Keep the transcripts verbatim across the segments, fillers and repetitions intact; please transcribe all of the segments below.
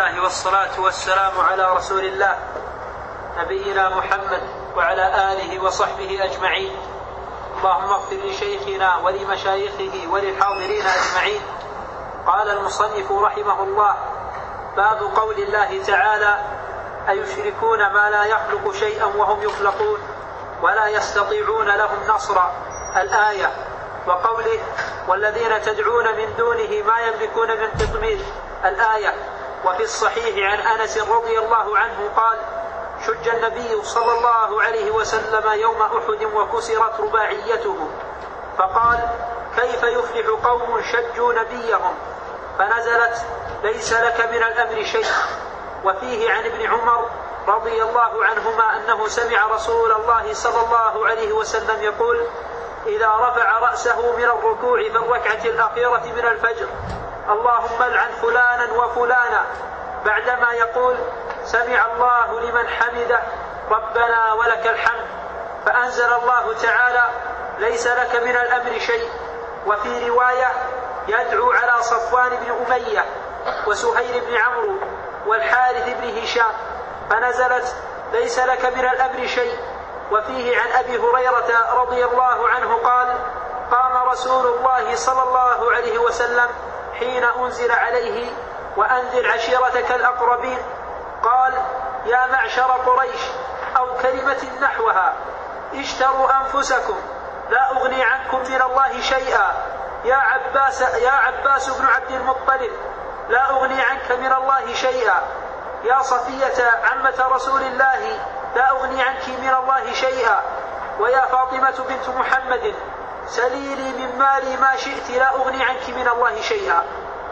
الله والصلاة والسلام على رسول الله نبينا محمد وعلى آله وصحبه أجمعين. اللهم اغفر لشيخنا ولمشايخه وللحاضرين أجمعين. قال المصنف رحمه الله: باب قول الله تعالى: أيشركون ما لا يخلق شيئا وهم يخلقون ولا يستطيعون لهم نصرا، الآية. وقوله: والذين تدعون من دونه ما يملكون من قطمير، الآية. وفي الصحيح عن أنس رضي الله عنه قال: شج النبي صلى الله عليه وسلم يوم أحد وكسرت رباعيته، فقال: كيف يفلح قوم شجوا نبيهم؟ فنزلت: ليس لك من الأمر شيء. وفيه عن ابن عمر رضي الله عنهما أنه سمع رسول الله صلى الله عليه وسلم يقول: إذا رفع رأسه من الركوع في الركعة الأخيرة من الفجر: اللهم العن فلانا وفلانا، بعدما يقول: سمع الله لمن حمده ربنا ولك الحمد. فأنزل الله تعالى: ليس لك من الأمر شيء. وفي رواية: يدعو على صفوان بن أمية وسهيل بن عمرو والحارث بن هشام، فنزلت: ليس لك من الأمر شيء. وفيه عن أبي هريرة رضي الله عنه قال: قام رسول الله صلى الله عليه وسلم حين أنزل عليه: وأنذر عشيرتك الأقربين، قال: يا معشر قريش، أو كلمة نحوها: اشتروا أنفسكم لا أغني عنكم من الله شيئا. يا عباس, يا عباس بن عبد المطلب، لا أغني عنك من الله شيئا. يا صفية عمة رسول الله، لا أغني عنك من الله شيئا. ويا فاطمة بنت محمد، سليلي من مالي ما شئت، لا أغني عنك من الله شيئا.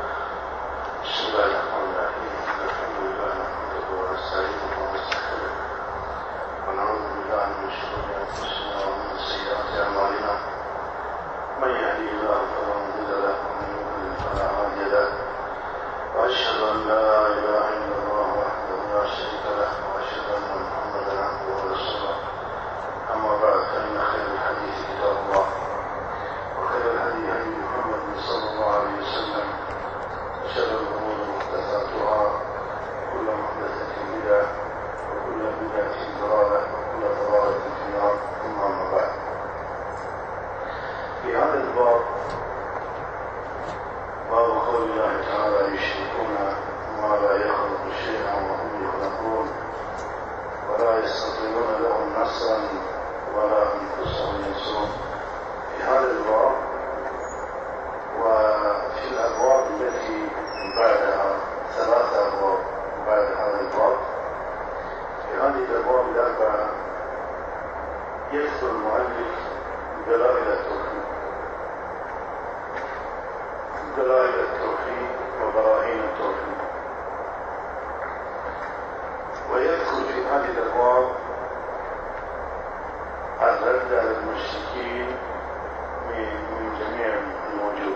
بسم الله الرحمن الرحيم. الحمد لله نحمده ونستعينه ونستغفره ونعوذ بالله من شرور أنفسنا ومن سيئات أعمالنا. من يهديه الله فلا مضل له ومن يضلل فلا هادي له. وأشهد أن لا إله إلا الله وحده لا شريك له، وأشهد أن محمدا عبده ورسوله. أما بعد، فإن خير الحديث كتاب الله، وخير الهدي هدي محمد صلى الله عليه وسلم، وشر الأمور محدثاتها، وكل محدثة بدعة، وكل بدعة ضلالة، وكل ضلالة في النار. ثم أما بعد، في هذا الباب باب قول الله تعالى: يشركون ما لا يخلق شيئا وهم يخلقون ولا يستطيعون لهم نصرا ولا أنفسهم ينصرون. في هذا الباب وفي الأبواب التي بعدها، ثلاثة أبواب بعد هذا الباب، في هذه الأبواب الأربعة يذكر المؤلف دلائل التوحيد دلائل التوحيد وبراهين التوحيد، ويذكر في هذه الأبواب الرد على المشركين من جميع الوجوه.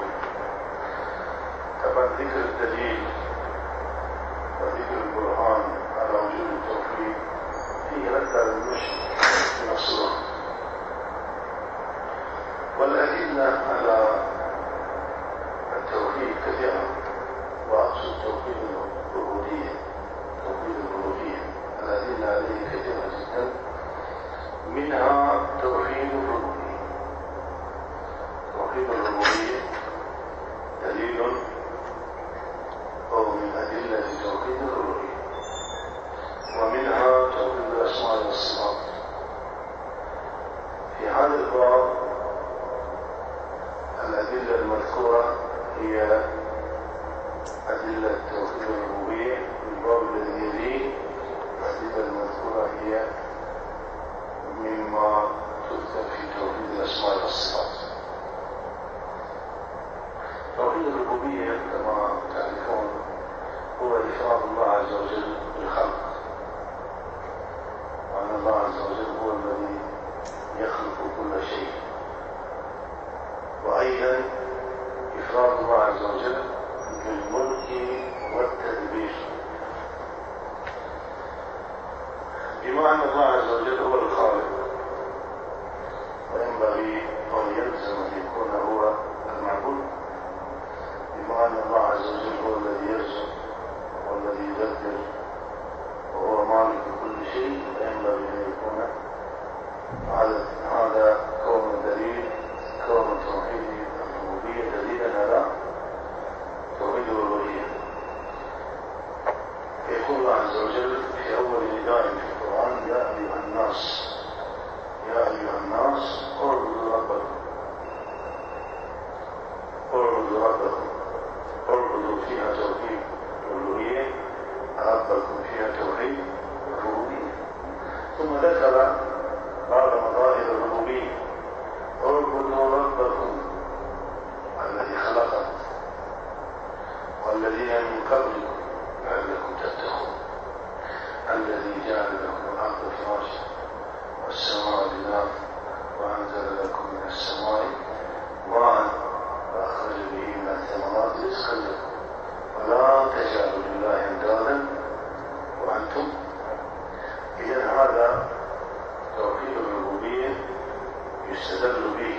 طبعا ذكر الدليل وذكر البرهان على وجود التوحيد فيه رد على المشرك بنصره، والأدلة على التوحيد كثيرة، وأقصد توحيد الربوبية توحيد الربوبية الأدلة عليه كثيرة جدا، منها توحيد الربوبية. توحيد الربوبية دليل أو من أدلة توحيد الربوبية، ومنها توحيد الأسماء والصفات. في هذا الباب الأدلة المذكورة هي أدلة توحيد الربوبية، والباب الذي يليه الأدلة المذكورة هي مما تذكر في توحيد الأسماء والصفات. توحيد الربوبية كما تعرفون هو إفراد الله عز وجل بالخلق، وأن الله عز وجل هو الذي يخلق كل شيء، وأيضا إفراد الله عز وجل بالملك والتدبير، بما أن الله عز وجل هو الخالق، وينبغي أن يلزم أن يكون هو المعبود، بما أن الله عز وجل هو الذي يرزق والذي يدبر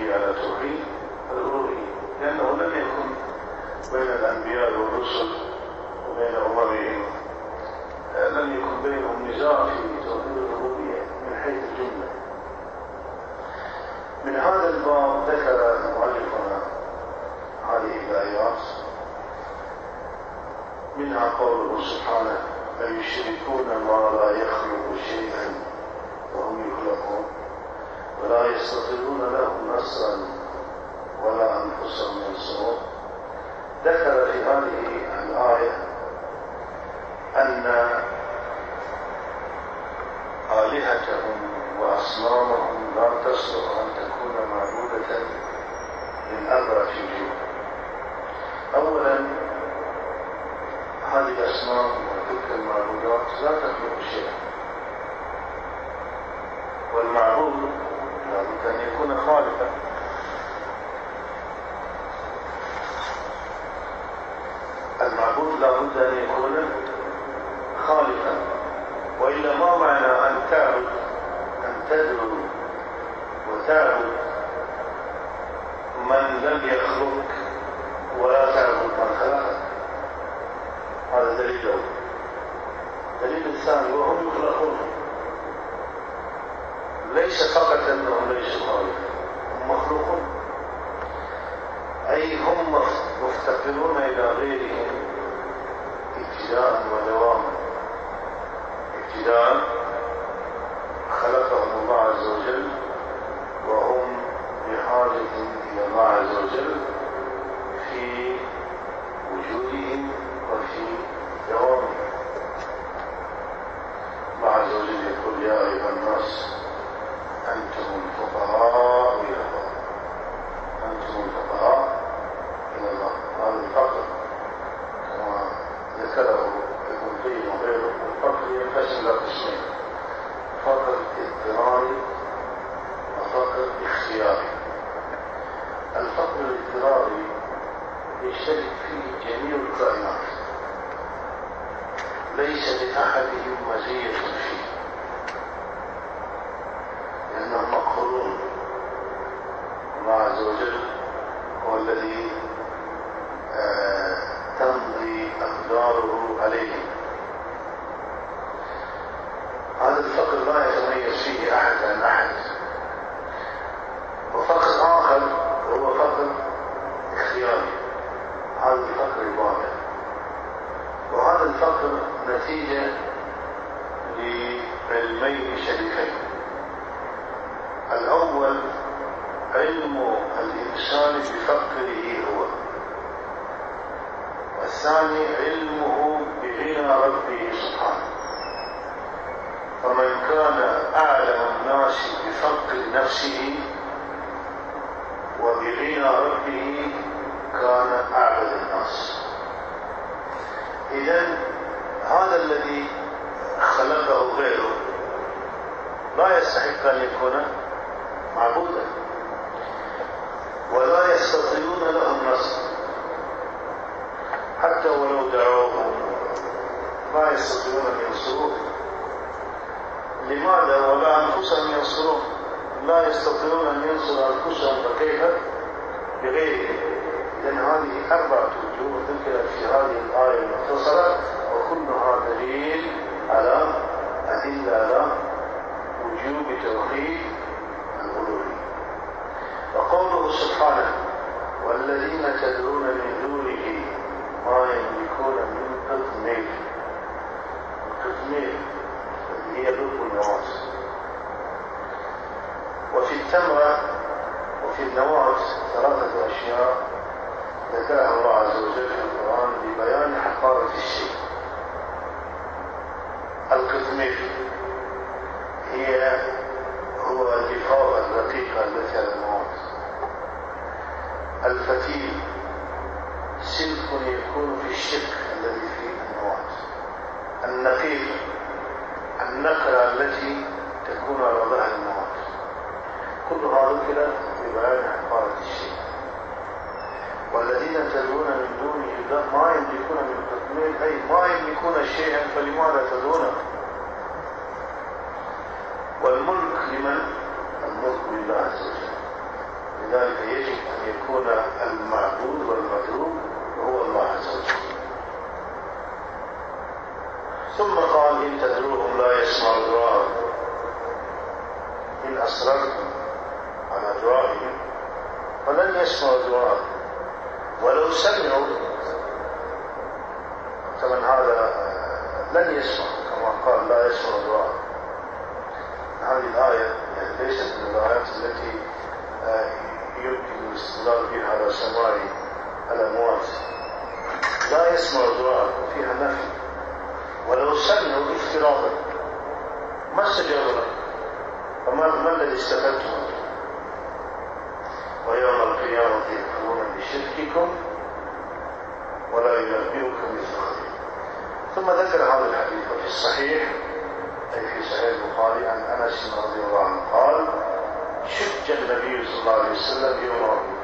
به على توحيد الألوهية، لأنه لم يكن بين الأنبياء والرسل وبين أممهم لم يكن بينهم نزاع في توحيد الربوبية من حيث الجملة. من هذا الباب ذكر مؤلفنا هذه الآيات، منها قوله سبحانه: أيشركون ما لا يخلق شيئا وهم يخلقون ولا يستطيعون لهم نصرا ولا أنفسهم ينصرون. ذكر في هذه الآية أن آلهتهم وأصنامهم لا تصلح أن تكون معبودة من أربعة وجوه. أولا، هذه الأصنام وتلك المعبودات لا تخلق شيئا، والمعبود لابد أن يكون خالقا. المعبود لابد أن يكون خالقا، وإلا ما معنى أن تعبد أن تدعو وتعبد من لم يخلق ولا تعبد من خلقك؟ هذا دليل أول. دليل الثاني: وهم يخلقون، ليس فقط أنهم ليسوا خالقا، هم مخلوقون، أي هم مفتقرون إلى غيرهم ابتداء ودواما. ابتداء خلقهم الله عز وجل وهم بحاجة إلى الله عز وجل في وجودهم وفي دوامهم. الله عز وجل يقول: يا أيها الناس أنتم الفقراء إلى الله. أنتم الفقراء إلى الله. هذا الفقر كما ذكره ابن القيم وغيره، الفقر ينقسم إلى قسمين: فقر اضطراري وفقر اختياري. الفقر الاضطراري يشترك فيه جميع الكائنات، ليس لأحدهم مزية فيه، لأنهم مقهورون. الله عز وجل هو الذي آه تمضي أقداره عليهم. هذا الفقر لا يتميز فيه أحد عن أحد. وفقر آخر هو فقر اختياري، هذا الفقر الواقع، وهذا الفقر نتيجة لعلمين شريفين: الأول علم الإنسان بفقره هو، والثاني علمه بغنى ربه سبحانه. فمن كان أعلم الناس بفقر نفسه وبغنى ربه كان أعبد الناس. إذن هذا الذي خلقه غيره لا يستحق أن يكون معبودا، ولا يستطيعون له النصر، حتى ولو دعوه لا يستطيعون أن ينصروه. لماذا؟ ولا أنفسهم ينصرون، لا يستطيعون أن ينصروا أنفسهم، فكيف بغيرهم؟ إذن هذه أربعة وجوه ذكرت في هذه الآية المختصرة، وكلها دليل على أدلة على وجوب توحيد الألوهية. وقوله سبحانه: والذين تدعون من دونه ما يملكون من قطمير. القطمير هي لب النواة. وفي التمرة وفي النواة ثلاثة أشياء ذكرها الله عز وجل في القرآن لبيان حقارة الشيء. القطمير هي هو اللفافة الرقيقة التي على النواة. الفتيل سلك يكون في الشق الذي في النواة. النقير النقرة التي تكون على ظهر النواة. كلها ذكرت لبيان حقارة الشيء. والذين تدعون من دونه ما يملكون من قطمير، أي ما يملكون شيئا، فلماذا تدعونه؟ والملك لمن؟ الملك لله عز وجل، لذلك يجب أن يكون المعبود والمطلوب هو الله عز وجل. ثم قال إن تدعوهم لا يسمعوا دعاءكم إن أصررتم على دعائهم فلن يسمعوا دعاءكم ولو سمعوا. طبعا هذا لن يسمع كما قال لا يسمع دعاء. هذه الآية يعني ليست من الآيات التي يمكن الاستدلال بها على سماع الأموات. لا يسمع دعاء فيها نفي، ولو سمعوا افتراضا ما استجابوا له فما ما الذي استفدتم؟ ويوم القيامة يكفرون بشرككم ولا ينبئك مثل خبير. ثم ذكر هذا الحديث في الصحيح أي في صحيح البخاري عن أنس رضي الله عنه قال شج النبي صلى الله عليه وسلم يوم عرفة.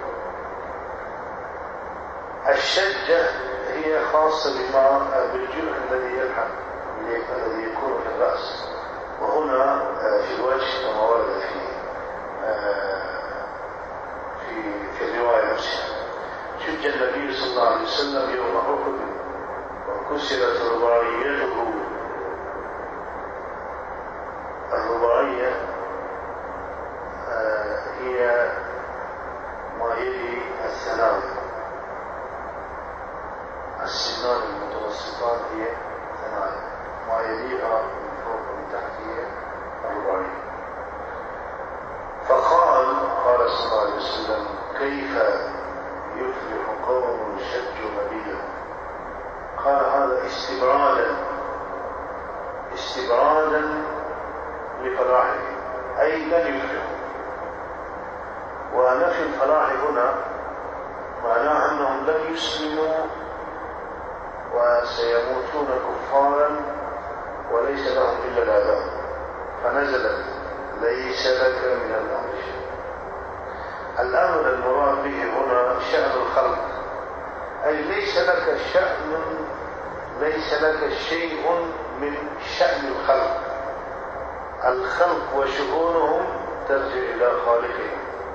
الشجة هي خاصة بما بالجرح الذي يلحق الذي يكون في الرأس، وهنا في الوجه كما ورد في في في الرواية نفسها. شج النبي صلى الله عليه وسلم يوم أحد وكسرت رباعيته. الرباعية هي ما يلي الثنايا، السنان المتوسطان هي ثنايا، ما يليها من فوق ومن تحت هي الرباعية. فقال قال صلى الله عليه وسلم كيف يفلح قوم شجوا نبيهم؟ قال هذا استبعادا استبعادا لفلاحه أي لن يفلحوا. ونفي الفلاح هنا معناه أنهم لن يسلموا وسيموتون كفارا وليس لهم إلا العذاب. فنزلت ليس لك من الأمر شيء. الأمر المراد به هنا شأن الخلق، أي ليس لك شأن ليس لك شيء من شأن الخلق. الخلق وشؤونهم ترجع إلى خالقهم.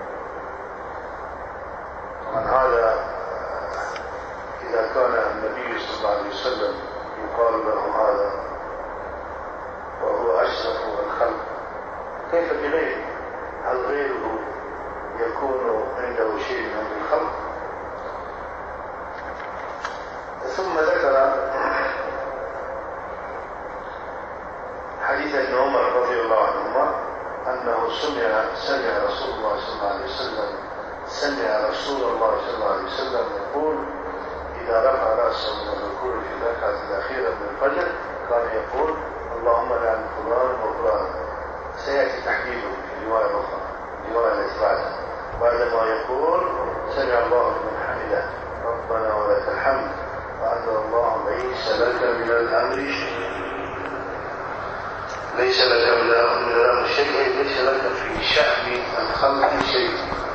طبعا هذا إذا كان النبي صلى الله عليه وسلم يقال له هذا وهو أشرف الخلق، كيف بغيره؟ هل غيره يكون عنده شيء من الخلق؟ ثم ذكر حديث ابن عمر رضي الله عنهما أنه سمع سمع رسول الله صلى الله عليه وسلم سمع رسول الله صلى الله عليه وسلم يقول إذا رفع رأسه من الركوع في الركعة الأخيرة من الفجر كان يقول اللهم لعن فلان وفلان. سيأتي تحديده في رواية أخرى رواية التي بعدها بعدما يقول سمع الله لمن حمده ربنا ولك الحمد وأنزل الله ليس لك من الأمر شيء. ليس لك من الأمر شيء أي ليس لك في شأن الخلق شيء.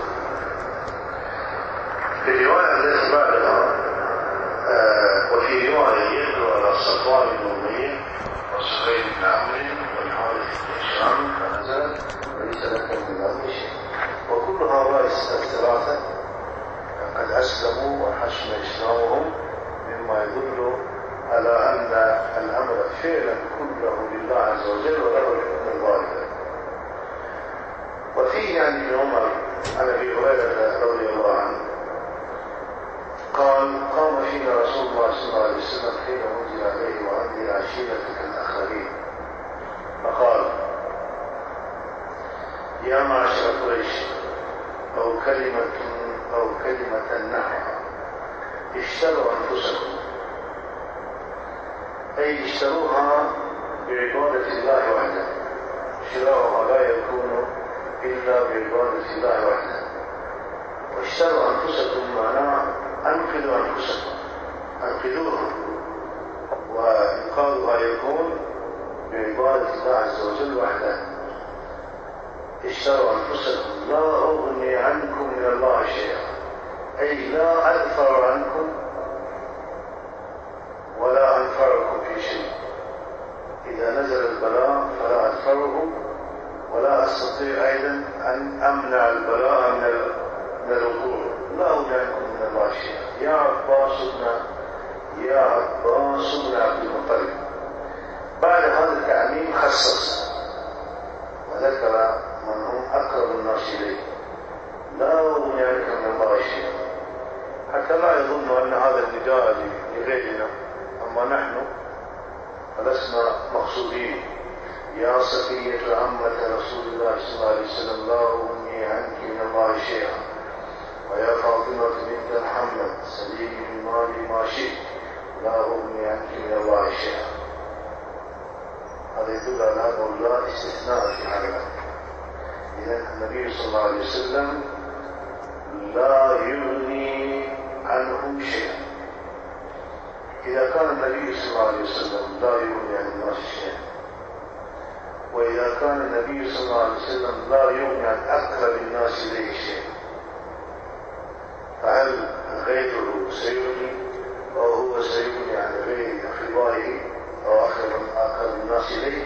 في الرواية التي بعدها آه وفي رواية يدعو على صفوان بن أمية وسهيل بن عمرو والحارث بن هشام فنزلت ليس لك من الأمر شيء. وكل هؤلاء الثلاثة قد أسلموا وحسن إسلامهم مما يدل على أن الأمر فعلا كله لله عز وجل وله الحكم الظاهر. وفيه عن ابن عمر عن أبي هريرة رضي الله عنه قال قام فينا رسول الله صلى الله عليه وسلم حين أنزل عليه وأنذر عشيرتك الآخرين فقال يا معشر قريش أو كلمة أو كلمة نحوها اشتروا أنفسكم أي اشتروها بعبادة الله وحده. شراؤها لا يكون إلا بعبادة الله وحده. واشتروا أنفسكم معناه أنقذوا أنفسكم أنقذوها، وإنقاذها يكون بعبادة الله عز وجل وحده. اشتروا أنفسكم لا أغني عنكم من الله شيئا أي لا أدفع عنكم ولا أنفعكم في شيء. إذا نزل البلاء فلا أدفعه ولا أستطيع أيضا أن أمنع البلاء من لا يظن أن هذا النداء لغيرنا، أما نحن فلسنا مقصودين. يا صفية عمة رسول الله صلى الله عليه وسلم لا أغني عنك من الله شيئا، ويا فاطمة بنت محمد سليم المال ما شئت لا أغني عنك من الله شيئا. هذا يدل على هذا الله استثناء في هذا. إذن النبي صلى الله عليه وسلم لا يغني عنه شيئا. إذا كان النبي صلى الله عليه وسلم لا يغني عن الناس شيئا، وإذا كان النبي صلى الله عليه وسلم لا يغني عن أقرب الناس إليه شيئا، فهل غيره سيغني أو هو سيغني عن غير أقربائه أو أقرب الناس إليه؟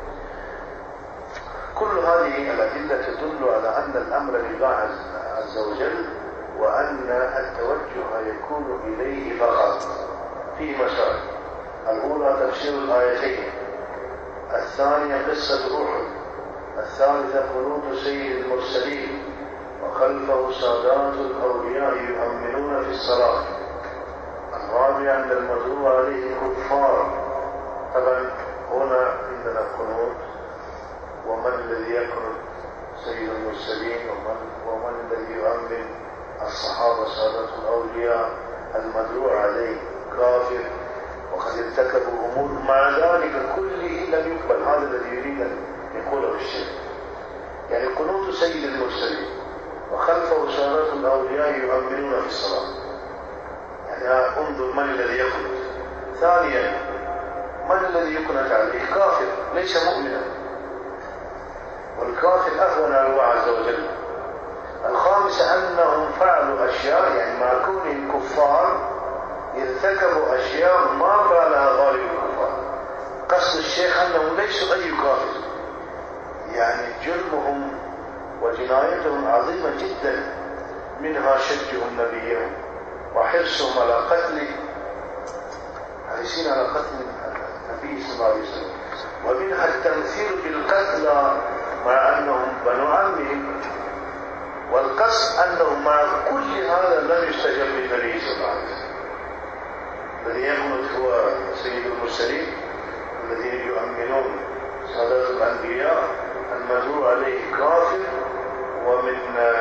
كل هذه الأدلة تدل على أن الأمر لله عز وجل، وأن التوجه يكون إليه فقط في مسائل. الأولى تفسير الآيتين، الثانية قصة أحد، الثالثة قنوت سيد المرسلين وخلفه سادات الأولياء يؤمنون في الصلاة، الرابع أن المدعو عليه كفار. طبعا هنا عندنا قنوت، ومن الذي يقنط سيد المرسلين، ومن, ومن الذي يؤمن الصحابة سادات الأولياء. المدعو عليه كافر وقد ارتكبوا أمور، مع ذلك كله لم يقبل. هذا الذي يريد أن يقوله الشيخ. يعني قنوت سيد المرسلين وخلفه سادات الأولياء يؤمنون في الصلاة، يعني انظر من الذي يقنط. ثانيا من الذي يقنط عليه؟ كافر ليس مؤمنا، والكافر أهون على الله عز وجل. الخامسة أنهم فعلوا أشياء، يعني مع كونهم كفار ارتكبوا أشياء ما فعلها غالب الكفار. قصد الشيخ أنهم ليسوا أي كافر، يعني جرمهم وجنايتهم عظيمة جدا، منها شجهم نبيهم وحرصهم على قتله، حريصين على قتل النبي صلى الله عليه وسلم، ومنها التمثيل بالقتلى مع أنهم بنو عمهم. والقصد أنه مع كل هذا لم يستجب للنبي صلى الله عليه وسلم. الذي يقنط هو سيد المرسلين الذين يؤمنون سادات الأنبياء، المدعو عليه كافر، ومن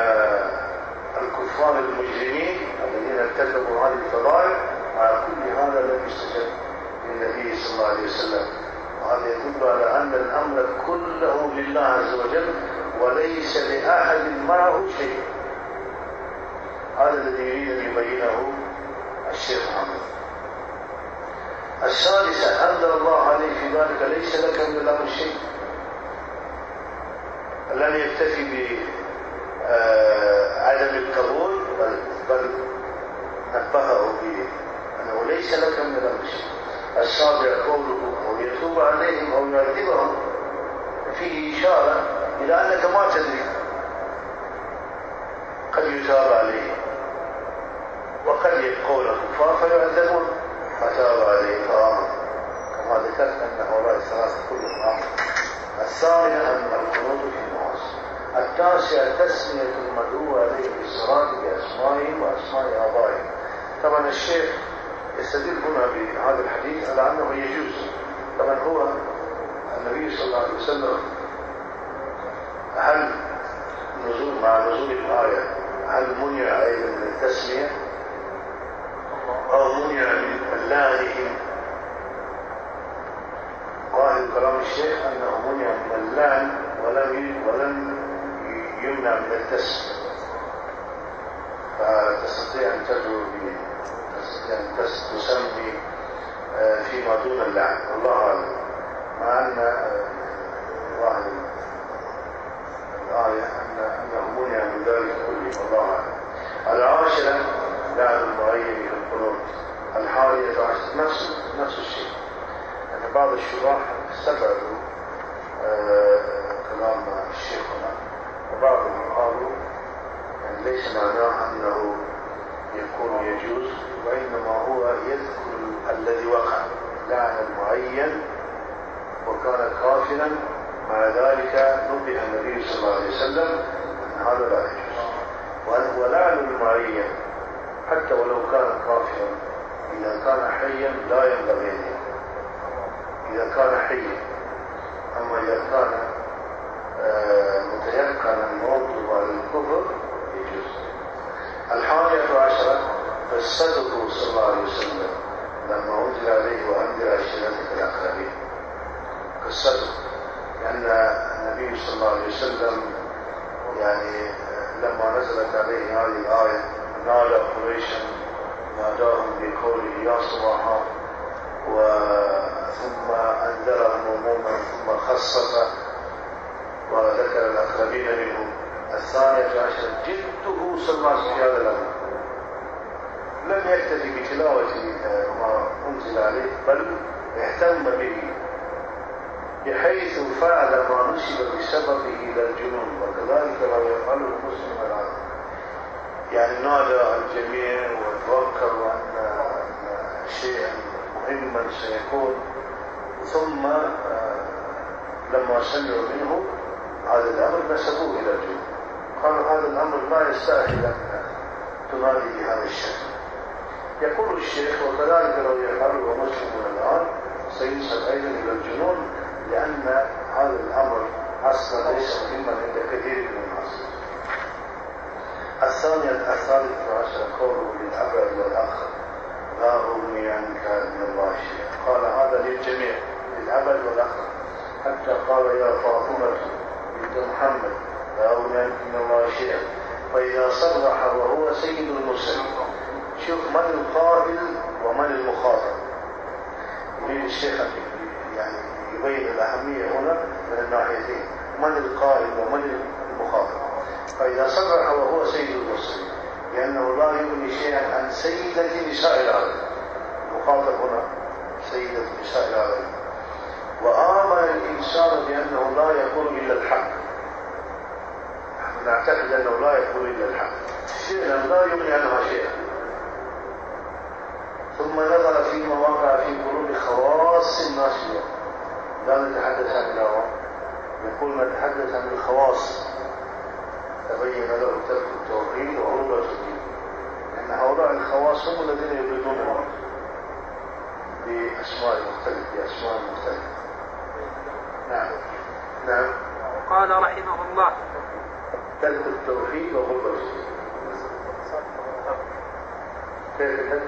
الكفار المجرمين الذين ارتكبوا هذه الفضائل، مع كل هذا لم يستجب للنبي صلى الله عليه وسلم. وهذا يدل على أن الأمر كله لله عز وجل، وليس لأحد معه شيء. هذا الذي يريد أن يبينه الشيخ محمد. السادسة أنزل الله عليه في ذلك ليس لك من الأمر شيء. لم يكتفي بعدم القبول، بل, بل نبهه بأنه ليس لك من الأمر شيء. السابع قوله أو يتوب عليهم أو يعذبهم، فيه إشارة إلى أنك ما تدري، قد يتاب عليه وقد يبقون كفار فيعذبون، فتاب عليه فآمن، كما ذكرت أن هؤلاء الثلاثة كلهم آمنوا. الثانية أن القنوت في المعاصي. التاسعة تسمية المدعو عليه بالصلاة بأسمائه وأسماء آبائه. طبعا الشيخ يستدل هنا بهذا الحديث على أنه يجوز. طبعا هو النبي صلى الله عليه وسلم هل نزول مع نزول الآية هل منع أيضا من التسمية أو منع من لعنهم؟ ظاهر كلام الشيخ أنه منع من اللعن ولم ولم يمنع من التسمية، فتستطيع أن تدعو تستطيع أن تسمي فيما دون اللعن، والله أعلم. مع أن ظاهر الآية أن أنه منع من ذلك كله، والله أعلم. العاشرة لعن المعين في القنوت. الحادية عشرة نفس نفس الشيء، أن يعني بعض الشراح استبعدوا آه كلام الشيخ هنا، وبعضهم قالوا يعني ليس معناه أنه يكون يجوز، وإنما هو يذكر الذي وقع لعن المعين وكان كافرا، مع ذلك نبه النبي صلى الله عليه وسلم أن هذا لا يجوز. ولعن المعين حتى ولو كان كافرا إذا كان حيا لا ينبغي أن يكون، إذا كان حيا. أما إذا كان متيقنا موته على الكفر يجوز. الحادية عشرة فالصدق صلى الله عليه وسلم لما أنزل عليه وأنذر عشيرتك الأقربين، كالصدق، لأن النبي صلى الله عليه وسلم يعني لما نزلت عليه هذه الآية نادى قريشا، ناداهم بقوله يا صباحا، ثم أنذرهم عموما ثم خصص وذكر الأقربين منهم. الثانية عشر جده صلى الله عليه وسلم في هذا الأمر، لم يكتفي بتلاوة ما أنزل عليه بل اهتم به بحيث فعل ما نسب بسببه إلى الجنون، وكذلك ما يفعله المسلم الآن، يعني نادى الجميع وتذكر أن شيئا مهما سيكون، ثم لما سمعوا منه هذا الأمر نسبوه إلى الجنون، قالوا هذا الأمر لا يستاهل أن تنادي بهذا الشكل. يقول الشيخ وكذلك لو يفعله مسلم الآن سينسب أيضا إلى الجنون، لأن هذا الأمر أصلا ليس مهما عند كثير من الناس. الثانية الثالثة عشر قوله للأبد والآخر لا أغني عنك من الله شيئا، قال هذا للجميع للأبد والآخر، حتى قال يا فاطمة بنت محمد لا أغني عنك من الله شيئا. فإذا صرح وهو سيد المرسلين، شوف من القائل ومن المخاطب، يريد الشيخ يعني يبين الأهمية هنا من الناحيتين، من القائل ومن المخاطب. فإذا صرح وهو سيد المرسلين لأنه لا يغني شيئا عن سيدة نساء العالم، المخاطب هنا سيدة نساء العالم. وآمن الإنسان بأنه لا يقول إلا الحق، نعتقد أنه لا يقول إلا الحق، شيئا لا يغني عنها شيئا. ثم نظر فيما وقع في قلوب خواص الناس اليوم، لا نتحدث عن العوام، يقول نتحدث عن الخواص. تبين له ترك التوحيد وغربة الدين، لأن هؤلاء الخواص هم الذين يريدون الموت بأسماء مختلفة بأسماء مختلفة. نعم نعم. قال رحمه الله ترك التوحيد وغربة الدين. كيف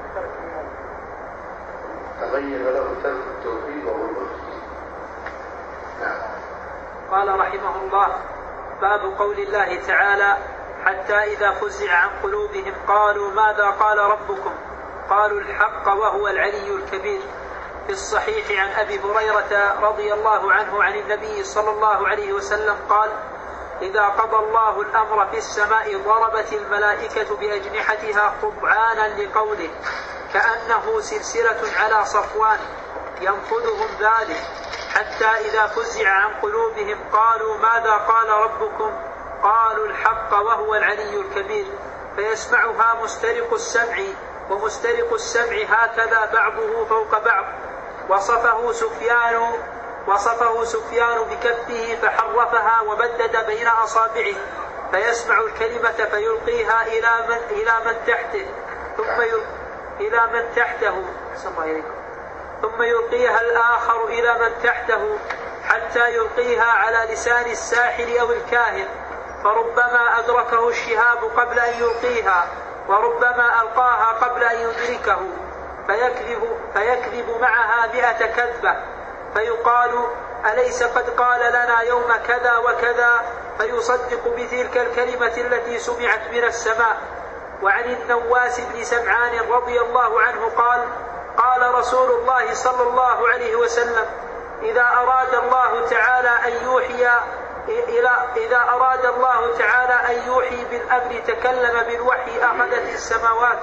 تبين له ترك التوحيد وغربة الدين. نعم. قال رحمه الله باب قول الله تعالى حتى إذا فزع عن قلوبهم قالوا ماذا قال ربكم قالوا الحق وهو العلي الكبير. في الصحيح عن أبي هريرة رضي الله عنه عن النبي صلى الله عليه وسلم قال إذا قضى الله الأمر في السماء ضربت الملائكة بأجنحتها خضعانا لقوله كأنه سلسلة على صفوان ينفذهم ذلك حتى إذا فزع عن قلوبهم قالوا ماذا قال ربكم قالوا الحق وهو العلي الكبير. فيسمعها مسترق السمع ومسترق السمع هكذا بعضه فوق بعض. وصفه سفيان وصفه سفيان بكفه فحرفها وبدد بين أصابعه فيسمع الكلمة فيلقيها إلى من, إلى من تحته ثم إلى من تحته ثم يلقيها الآخر إلى من تحته حتى يلقيها على لسان الساحر أو الكاهن فربما أدركه الشهاب قبل أن يلقيها وربما ألقاها قبل أن يدركه فيكذب, فيكذب معها مئة كذبة فيقال أليس قد قال لنا يوم كذا وكذا فيصدق بتلك الكلمة التي سمعت من السماء. وعن النواس بن سمعان رضي الله عنه قال قال رسول الله صلى الله عليه وسلم إذا أراد الله تعالى أن يوحي إلى إذا أراد الله تعالى أن يوحي بالأمر تكلم بالوحي أخذت السماوات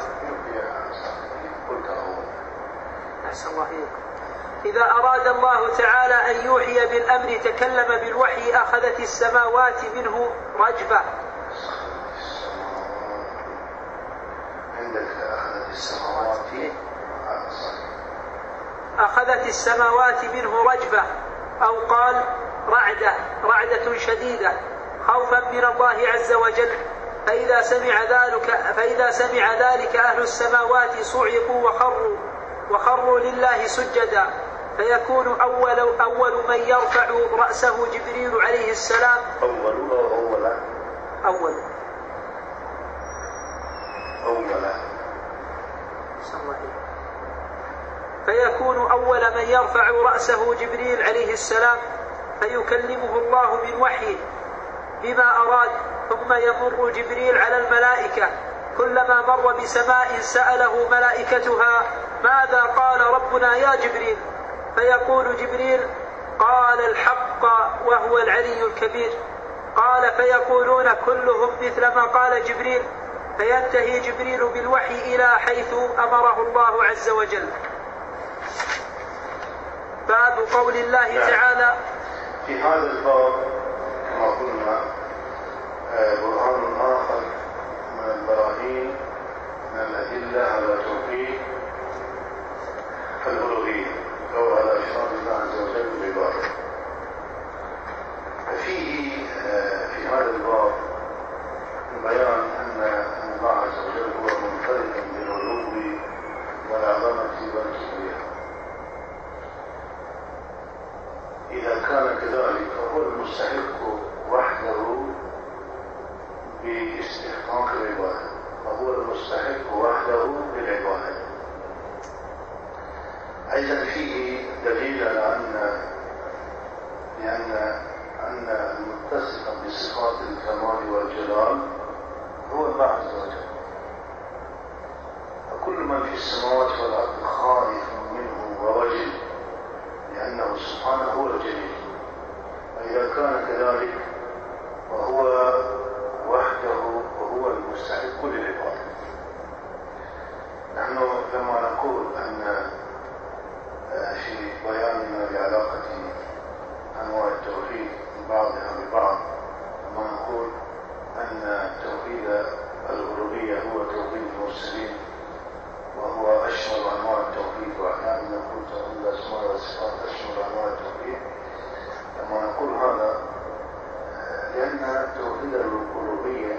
إذا أراد الله تعالى أن يوحي بالأمر تكلم بالوحي أخذت السماوات منه رجفة. عندك أخذت السماوات أخذت السماوات منه رجفة أو قال رعدة رعدة شديدة خوفا من الله عز وجل فإذا سمع ذلك فإذا سمع ذلك أهل السماوات صعقوا وخروا وخروا لله سجدا، فيكون أول أول من يرفع رأسه جبريل عليه السلام. أول أو أولا؟ أول. أولا. فيكون أول من يرفع رأسه جبريل عليه السلام، فيكلمه الله من وحيه بما أراد، ثم يمر جبريل على الملائكة، كلما مر بسماء سأله ملائكتها ماذا قال ربنا يا جبريل، فيقول جبريل قال الحق وهو العلي الكبير. قال فيقولون كلهم مثل ما قال جبريل، فينتهي جبريل بالوحي إلى حيث أمره الله عز وجل. باب قول الله تعالى. في هذا الباب كما قلنا برهان آخر من البراهين من الأدلة على توحيد الألوهية أو على إفراد الله عز وجل بالعبادة. فيه في هذا الباب بيان أن الله عز وجل هو منفرد بالعلو والعظمة والكبرياء. إذا كان كذلك فهو المستحق وحده باستحقاق العبادة، وهو المستحق وحده بالعبادة. أيضا فيه دليل على أن لأن أن المتصف بصفات الكمال والجلال هو الله عز وجل، فكل من في السماوات والأرض خائف منه ووجل لأنه سبحانه هو الجليل. وإذا كان كذلك فهو وحده وهو المستحق للعبادة. نحن لما نقول أن في بياننا لعلاقة أنواع التوحيد بعضها ببعض، لما نقول أن توحيد الألوهية هو توحيد المرسلين وهو أشمل أنواع التوحيد، وأحيانا نقول توحيد الأسماء والصفات أشمل أنواع التوحيد. لما نقول هذا لأن توحيد الألوهية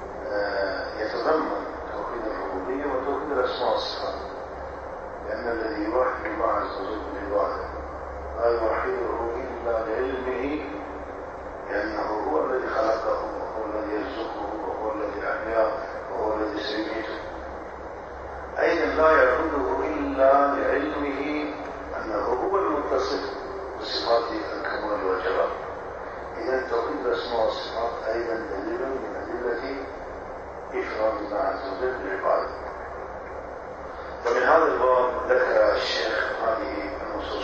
يتضمن توحيد الربوبية وتوحيد الأسماء والصفات، لأن الذي يوحد الله عز وجل بالعبادة لا يوحده إلا لعلمه، لأنه هو الذي خلقه وهو الذي يرزقه وهو الذي أحياه وهو الذي سيميته. أيضا لا يعبده إلا لعلمه أنه هو المتصف بصفات الكمال والجلال. إذا توحيد الأسماء والصفات أيضا دليل من أدلة إفراد الله عز وجل بالعبادة. ومن هذا الباب ذكر الشيخ هذه النصوص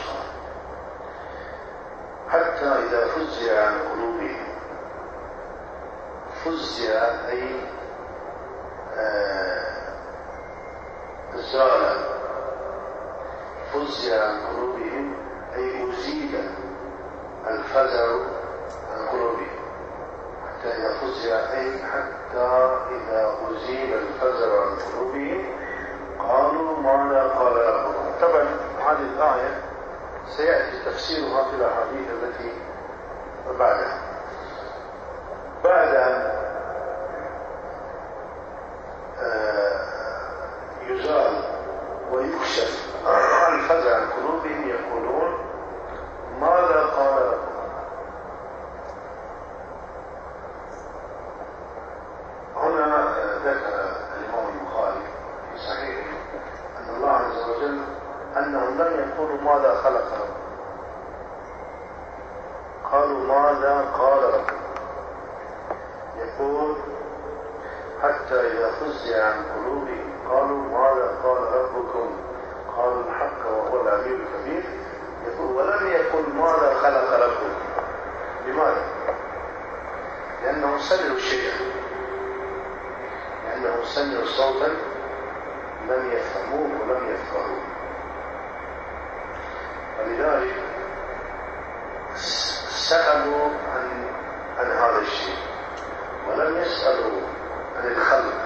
حتى إذا فزع عن قلوبهم. فزع أي زال. فزع عن قلوبهم أي أزيل الفزع عن قلوبهم. حتى إذا فزع أي حتى إذا أزيل الفزع عن قلوبهم قالوا ماذا قال ربكم. طبعا هذه الآية سيأتي تفسيرها في الأحاديث التي بعدها. بعد أن يزال ويكشف الفزع عن قلوبهم يقولون ماذا قال ربكم. هنا ذكر الإمام البخاري في صحيحه أن الله عز وجل أنهم لم يقولوا ماذا خلق ربكم، قالوا ماذا قال ربكم. يقول حتى إذا فزع عن قلوبهم قالوا ماذا قال ربكم قالوا الحق وهو العلي الكبير. يقول ولم يقل ماذا خلق ربكم. لماذا؟ لأنهم سمعوا شيئا، لأنهم سمعوا صوتا لم يفهموه ولم يفقهوه، ولذلك سألوا عن عن هذا الشيء ولم يسألوا عن الخلق.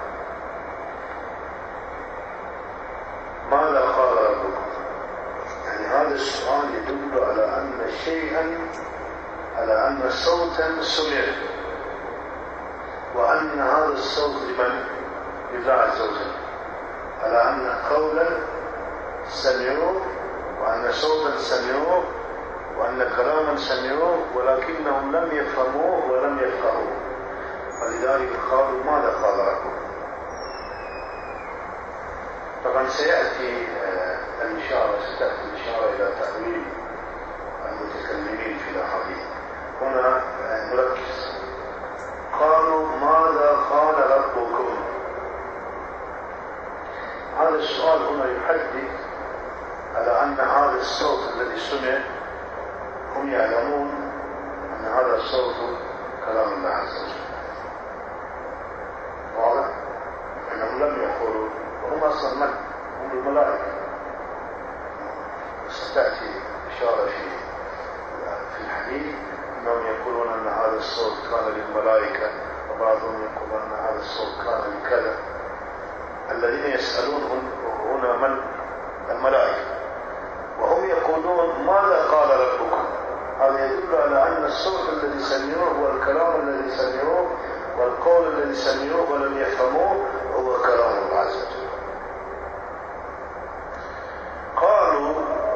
ماذا قال ربكم؟ يعني هذا السؤال يدل على أن شيئا، على أن صوتا سمع، وأن هذا الصوت لمن؟ لله عز وجل، على أن قولا سمعوه وأن صوتا سمعوه وأن كلاما سمعوه ولكنهم لم يفهموه ولم يفقهوه، ولذلك قالوا ماذا قال ربكم. طبعا سيأتي الإشارة ستأتي الإشارة إلى تأويل المتكلمين في الأحاديث. هنا نركز. قالوا ماذا قال ربكم؟ هذا السؤال هنا يحدد على أن هذا الصوت الذي سمع هم يعلمون أن هذا الصوت كلام الله عز وجل، واضح؟ أنهم لم يقولوا، وهم أصلا من؟ هم الملائكة. ستأتي إشارة في في الحديث أنهم يقولون أن هذا الصوت كان للملائكة، وبعضهم يقولون أن هذا الصوت كان لكذا. الذين يسألون هنا من؟ الملائكة. وهم يقولون ماذا قال ربكم؟ هذا يدل على أن الصوت الذي سمعوه والكلام الذي سمعوه والقول الذي سمعوه ولم يفهموه هو كلام الله عز وجل. قالوا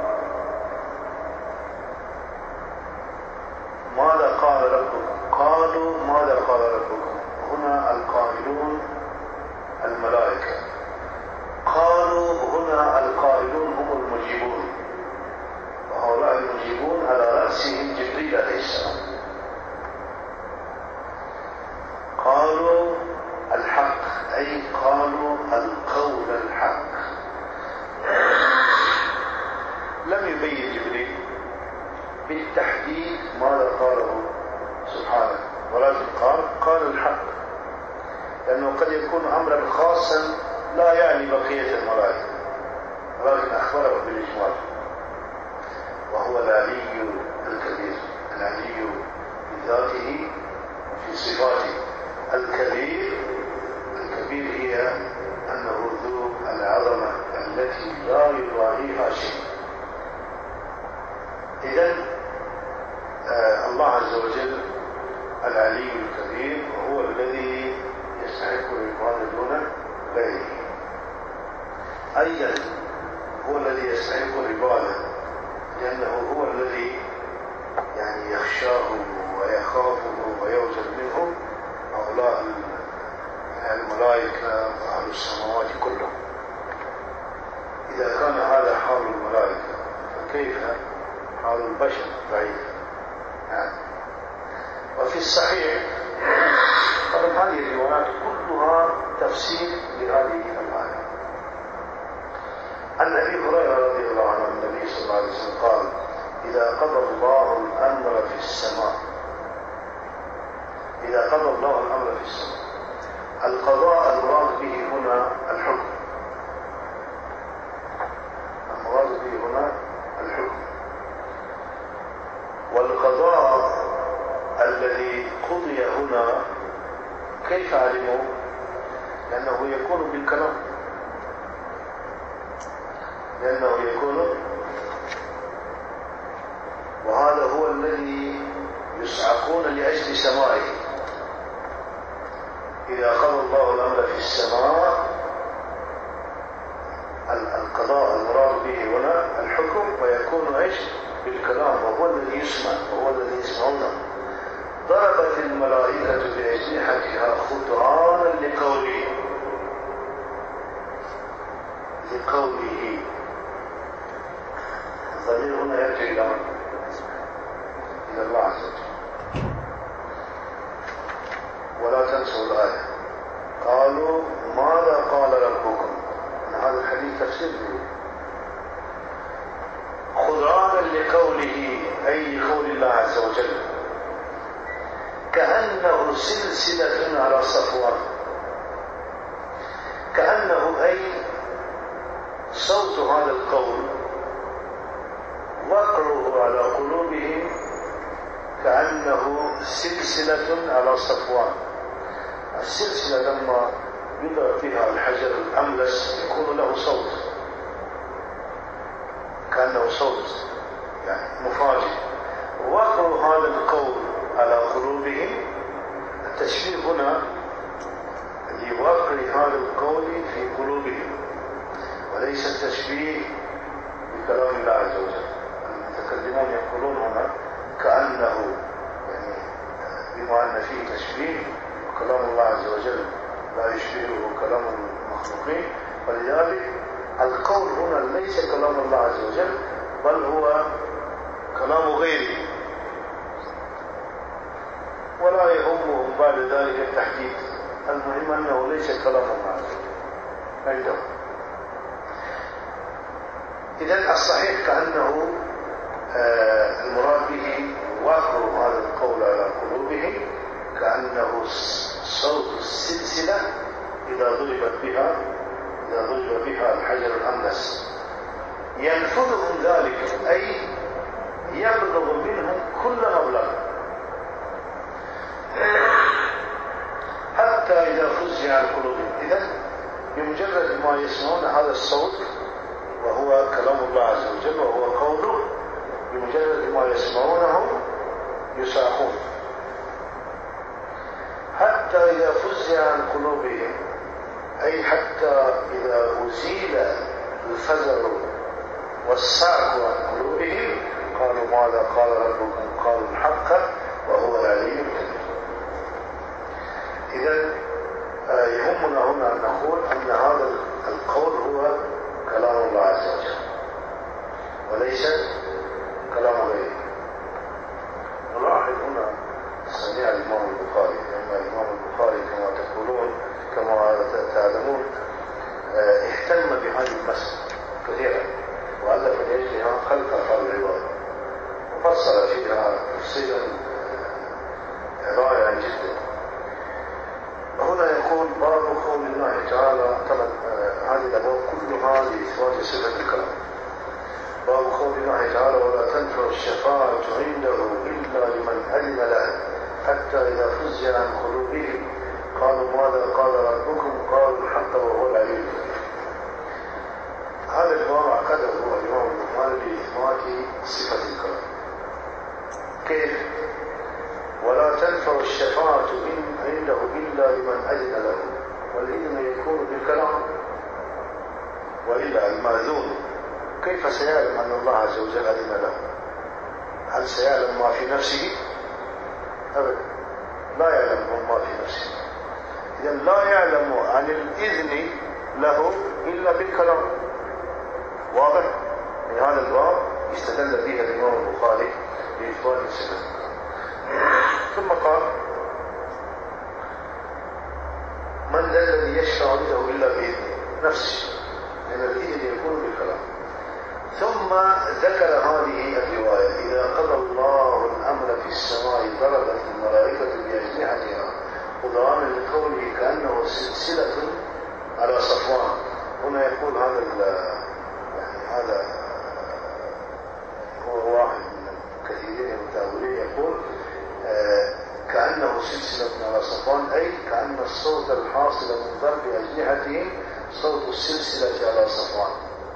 ماذا قال ربكم؟ قالوا ماذا قال ربكم؟ هنا القائلون الملائكة، قالوا هنا القائلون هم المجيبون، وهؤلاء المجيبون على رأسهم جبريل عليه السلام. قالوا الحق، أي قالوا القول الحق. لم يبين جبريل بالتحديد ماذا قاله سبحانه، ولكن قال قال الحق، لأنه قد يكون أمرا خاصا لا يعني بقية الملائكة، ولكن أخبره بالإجمال. وهو العلي الكبير، العلي بذاته وفي صفاته. الكبير، الكبير هي أنه ذو العظمة التي لا يضاهيها شيء. إذن آه الله عز وجل العلي الكبير، وهو الذي يستحق العبادة دون غيره. أيضا هو الذي يستحق العبادة لأنه هو الذي يعني يخشاه ويخافه ويوجل منه هؤلاء الملائكة وأهل السماوات كلهم. إذا كان هذا حال الملائكة فكيف حال البشر بعيد يعني. وفي الصحيح طبعا هذه الروايات كلها تفسير لهذه الآية. عن أبي هريرة رضي الله عنه النبي صلى الله عليه وسلم قال إذا قضى الله الأمر في السماء، إذا قضى الله الأمر في السماء، القضاء المراد به هنا الحكم، المراد به هنا الحكم. والقضاء الذي قضي هنا كيف علموا؟ لأنه يكون بالكلام، لأنه يكون، وهذا هو الذي يصعقون لأجل سمائه. إذا قضى الله الأمر في السماء، القضاء المراد به هنا الحكم، ويكون ايش؟ بالكلام، وهو الذي يسمع وهو الذي يسمعونه. ضربت الملائكة بأجنحتها خضعانا لقوله، لقوله. الضمير هنا يرجع إلى من؟ إلى الله عز وجل. ولا تنسوا الآية. قالوا ماذا قال ربكم؟ هذا الحديث تفسير له. خضعانا لقوله أي لقول الله عز وجل، كأنه سلسلة على صفوان، كأنه أي صوت هذا القول وقعه على قلوبهم كأنه سلسلة على صفوان. السلسلة لما يضع فيها الحجر الأملس يكون له صوت، كأنه صوت يعني مفاجئ. وقع هذا القول على قلوبهم، التشبيه هنا بوقع هذا القول في قلوبهم، وليس التشبيه بكلام الله عز وجل. المتكلمون يقولون هنا كأنه يعني بما أن فيه تشبيه وكلام الله عز وجل لا يشبهه كلام المخلوقين، فلذلك القول هنا ليس كلام الله عز وجل بل هو كلام غيره، ولا يهمهم بعد ذلك التحديد، المهم أنه ليس كلام الله عز وجل عندهم. إذن الصحيح كأنه آه المراد به واقع هذا القول على قلوبهم كأنه صوت السلسلة إذا ضربت بها إذا ضرب بها الحجر الأملس، ينفذهم ذلك أي يبلغ منهم كل مبلغ، حتى إذا فزع عن قلوبهم. إذن بمجرد ما يسمعون هذا الصوت وهو كلام الله عز وجل وهو قوله، بمجرد ما يسمعونه يصاحون، حتى إذا فزع عن قلوبهم أي حتى إذا أزيل الفزع والصعق عن قلوبهم قالوا ماذا قال ربكم قالوا الحق وهو العلي الكبير. إذن يهمنا هنا أن نقول أن هذا القول هو كلام الله عز وجل وليس كلام غيره. نلاحظ هنا صنيع الإمام البخاري، لأن الإمام البخاري كما تقولون كما تعلمون اهتم بهذه المسألة كثيرا وألف لأجلها خلق هذه الرواية وفصل فيها تفصيلا رائعا جدا. هنا يقول باب قول الله تعالى، طبعا هذه الأبواب كلها لإثبات صفة الكلام. باب قول الله تعالى ولا تنفع الشفاعة عنده إلا لمن أذن له حتى إذا فزع عن قلوبهم قالوا ماذا قال ربكم قالوا الحق وهو العلي الكبير. هذا الباب عقده الإمام البخاري لإثبات صفة الكلام. كيف؟ ولا تنفع الشفاعة عنده إلا لمن أذن له، والإذن يكون بالكلام وإلا المأذون كيف سيعلم أن الله عز وجل أذن له؟ هل سيعلم ما في نفسه؟ أبدا، لا يعلم ما في نفسه. إذن لا يعلم عن الإذن له إلا بالكلام. واضح؟ من هذا الباب استدل به الإمام البخاري لإثبات الصفة. ثم قال من ذا الذي يشفع عنده إلا بإذنه، نفسه، لأن الإذن يكون بالكلام. ثم ذكر هذه الرواية إذا قضى الله الأمر في السماء ضربت الملائكة بأجنحتها قضاء لقوله كأنه سلسلة على صفوان. هنا يقول هذا يعني هذا هو واحد من الكثيرين المتأولين يقول آه كأنه سلسلة على صفوان، أي كأن الصوت الحاصل من ضرب أجنحتهم صوت السلسلة على صفوان.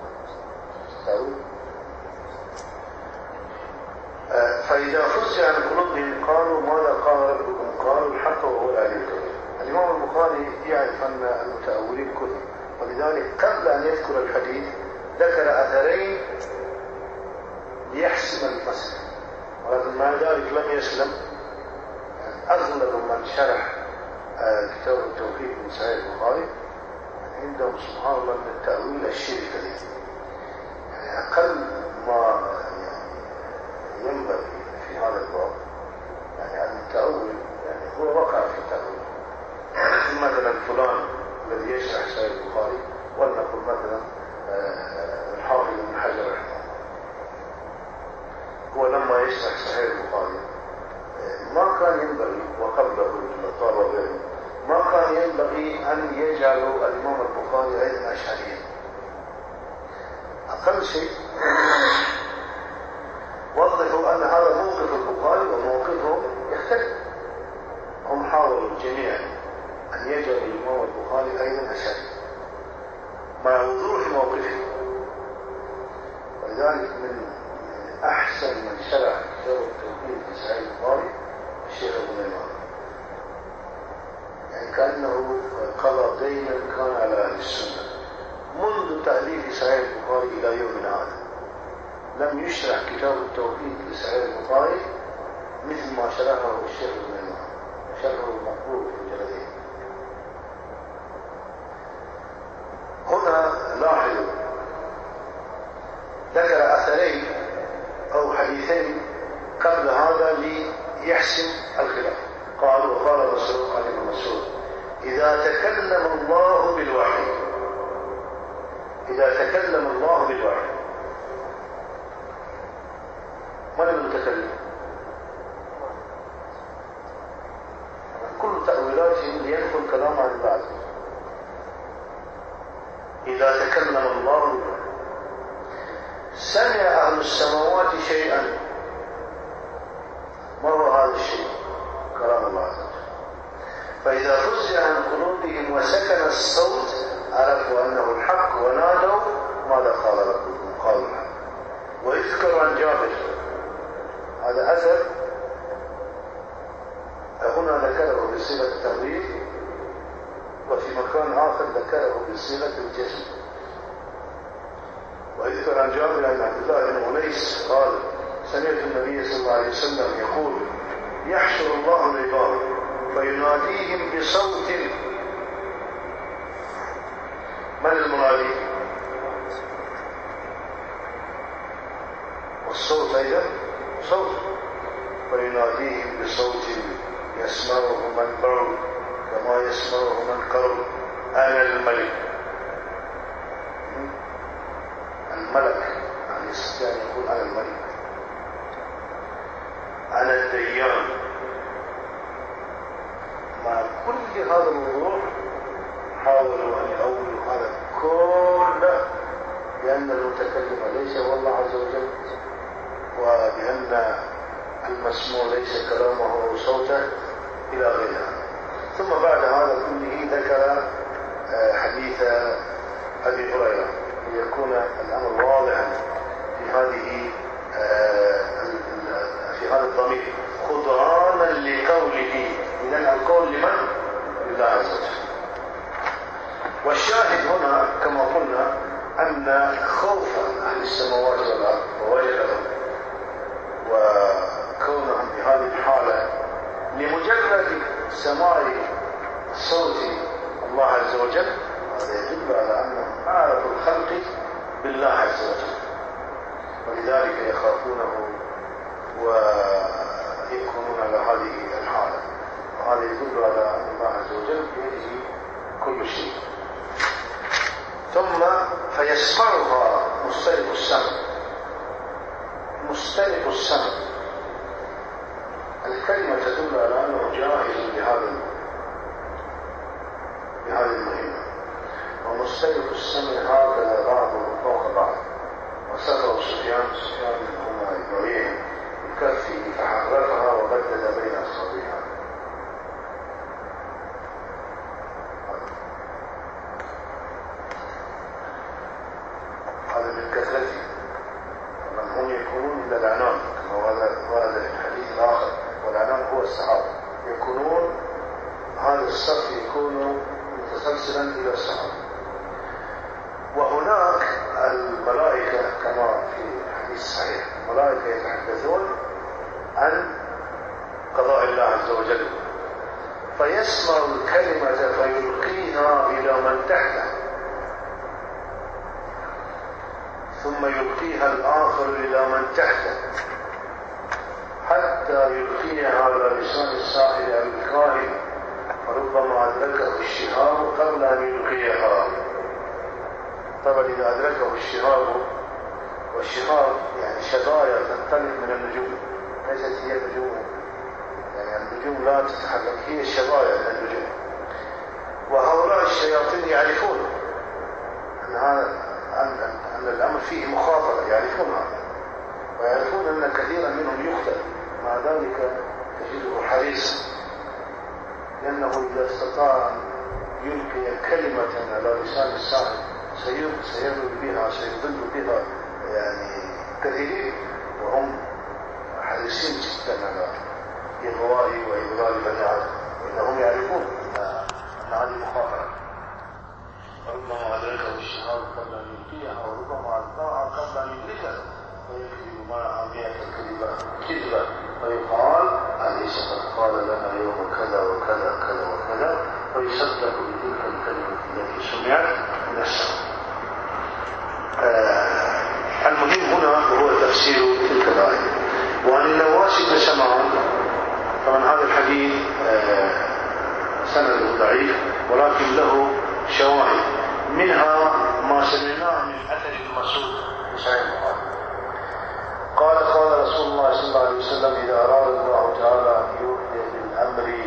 آه فإذا فزع عن قلوبهم قالوا ماذا قال ربكم قالوا الحق وهو العلي الكبير. الإمام البخاري يعرف أن المتأولين كثر، ولذلك قبل أن يذكر الحديث ذكر أثرين ليحسم المسألة، ولكن مع ذلك لم يسلم. أغلب من شرح كتاب التوحيد من صحيح البخاري عندهم سبحان الله من التأويل الشرك ذي، يعني أقل ما يعني ينبغي في هذا الباب يعني أن التأويل يعني هو وقع في التأويل. مثلا فلان الذي يشرح صحيح البخاري ولنقل مثلا الحافظ بن حجر رحمه الله، هو لما يشرح صحيح البخاري ما كان ينبغي وقبله الطار وغيره ما كان ينبغي أن يجعلوا الإمام البخاري أيضا أشعريا. أقل شيء وضحوا أن هذا موقف البخاري وموقفهم يختلف. هم حاولوا جميعا أن يجعلوا الإمام البخاري أيضا أشعريا مع وضوح موقفه. ولذلك من أحسن من شرح كتاب التوحيد في صحيح البخاري الشيخ ابن الإمام، يعني كأنه قضى دينا كان على أهل السنة. منذ تأليف صحيح البخاري إلى يومنا هذا لم يشرح كتاب التوحيد لصحيح البخاري مثل ما شرحه الشيخ ابن المعين، شرحه المقبول في الجلدين. هنا لاحظوا ذكر أثرين أو حديثين قبل هذا ليحسم الخلاف. قال وقال مسروق عن ابن مسعود: إذا تكلم الله بالوحي، إذا تكلم الله بالوحي، من المتكلم؟ كل تأويلاتهم لينقل كلام عن بعض. إذا تكلم الله بالوحي سمع أهل السماوات شيئا، ما هو هذا الشيء؟ كلام الله عز وجل. فإذا فزع عن قلوبهم وسكن الصوت عرفوا أنه الحق ونادوا: ماذا قال ربكم؟ قالوا الحق. ويذكر عن جابر، هذا أثر هنا ذكره بصيغة التمريض، وفي مكان آخر ذكره بصيغة الجزم. ويذكر عن جابر عن عبد الله بن أنيس قال: سمعت النبي صلى الله عليه وسلم يقول: يحشر الله العباد فيناديهم بصوت. من المنادي؟ والصوت أيضا صوت. فيناديهم بصوت يسمعه من بعد كما يسمعه من قرب: أنا الملك. الملك يعني يستطيع أن يقول أنا الملك. أنا الديان. مع كل هذا الموضوع حاولوا أن يؤولوا هذا كله بأن المتكلم ليس هو الله عز وجل، وبأن المسموع ليس كلامه أو صوته إلى غيرها. ثم بعد هذا كله ذكر حديث أبي هريرة ليكون الأمر واضحا في هذه في هذا الضمير: خضعانا لقوله. إذن القول لمن؟ لله عز وجل. والشاهد هنا كما قلنا أن خوف أهل السماوات والأرض ووجلهم وكونهم بهذه الحالة لمجرد سماع صوت الله عز وجل، هذا يدل على أنهم أعرف الخلق بالله عز وجل، ولذلك يخافونه ويكونون على هذه الحالة. وهذا يدل على أن الله عز وجل بيده كل شيء. ثم فيسمعها مسترق السمع. مسترق السمع الكلمة تدل على أنه جاهز بهذا بهذه المهمة. ومسترق السمع هكذا بعضه فوق بعض. وسكر سفيان سفيان هما إبراهيم بكفه فحركها وبدد بين أصابعها. هذا من كثرته. هم يكونون من العنان كما ورد في الحديث الآخر: والعنان هو السحاب. يكونون هذا الصف يكون متسلسلا إلى السحاب. وهناك الملائكة كما في الحديث الصحيح، الملائكة يتحدثون عن قضاء الله عز وجل، فيسمع الكلمة فيلقيها إلى من تحته، ثم يلقيها الآخر إلى من تحته، حتى يلقيها على لسان الساحر أو الكاهن، فربما أدركه الشهاب قبل أن يلقيها. طبعا إذا أدركه الشهاب، والشهاب يعني شظايا تنطلق من النجوم، ليست هي النجوم، يعني النجوم لا تتحرك، هي الشظايا من النجوم. وهؤلاء الشياطين يعرفون أن هذا أن, أن الأمر فيه مخاطرة، يعرفون هذا، ويعرفون أن كثيرا منهم يقتل، مع ذلك تجده حريصا، لأنه إذا استطاع أن يلقي كلمة على لسان الساحر سيضل بها سيضل بها يعني كثيرين، وهم حريصين جدا على إغواء وإضلال بني آدم، وإنهم يعرفون أن هذه مخاطرة. ربما أدركه الشهاب قبل أن يلقيها وربما ألقاها قبل أن يدركها ويكذب معها مئة كذبة فيقال أليس قد قال لنا يوم كذا وكذا كذا وكذا فيصدق بتلك الكلمة التي سمعت من السماء. آه المهم هنا هو تفسير تلك الآية. وعن النواس بن سمعان، طبعا هذا الحديث آه سنده ضعيف ولكن له شواهد، منها ما سمعناه من أثر المسعود في صحيح البخاري قال قال رسول الله صلى الله عليه وسلم إذا أراد الله تعالى أن يوحي بالأمر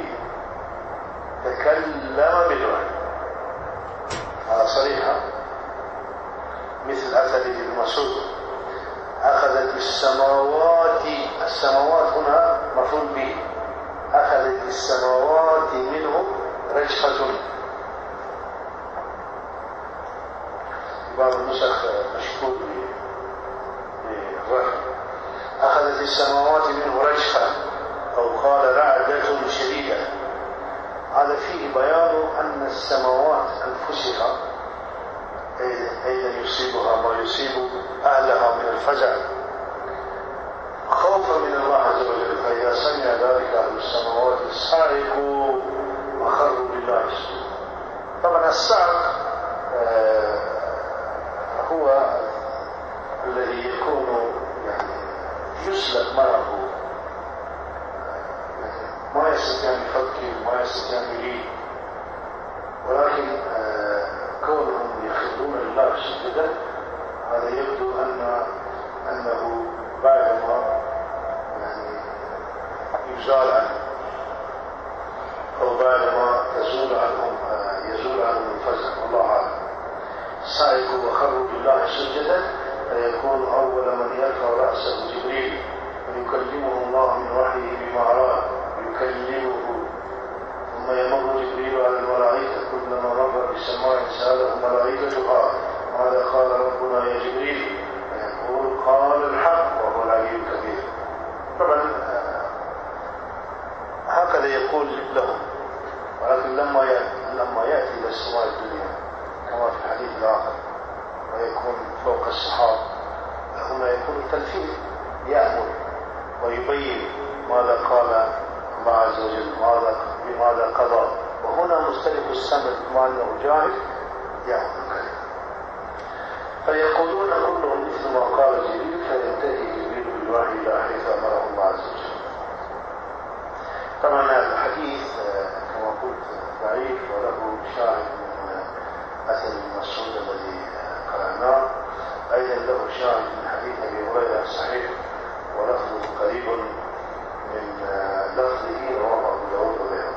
تكلم بالوحي. على صريحة مثل أثر ابن مسعود أخذت السماوات، السماوات هنا مفعول به، أخذت السماوات منه رجفة. بعض النسخ مشكور بالرفع أخذت السماوات منه رجفة أو قال رعدة شديدة. هذا فيه بيان أن السماوات أنفسها أيضا يصيبها ما يصيب أهلها من الفزع خوفا من الله عز وجل، فإذا سمع ذلك أهل السماوات صعقوا وخروا لله سجدا. طبعا الصعق آه هو الذي يكون يعني يسلب معه، ما يستطيع أن يفكر وما يستطيع أن يريد، ولكن آه كونهم يخرون لله سجدا هذا يبدو أن أنه بعدما يعني يزال عنه أو بعدما تزول عنهم آه يزول عنهم الفزع، والله أعلم. صعقوا وخروا لله سجدا فيكون أول من يرفع رأسه جبريل ويكلمه الله من وحيه بما أراد يكلمه، ثم يمر جبريل على الملائكة كلما مر بسماء سأله ملائكتها ماذا قال ربنا يا جبريل فيقول قال الحق وهو العلي الكبير. طبعا هكذا يقول لهم، ولكن لما لما يأتي إلى السماء الدنيا كما في الحديث الآخر ويكون فوق السحاب، هنا يكون التلفيق يأمر ويبين ماذا قال الله عز وجل ماذا بماذا قضى، وهنا مستلف السمع بما أنه جاهل يأمر الكلمة. فيقولون كلهم مثل ما قال جبريل فينتهي جبريل بالوحي إلى حيث أمره الله عز وجل. طبعا الحديث كما قلت ضعيف وله شاهد من أثر المسعود الذي قرأناه، أيضا له شاهد من حديث أبي هريرة الصحيح ولفظه قريب من لفظه رواه أبو داود وغيره.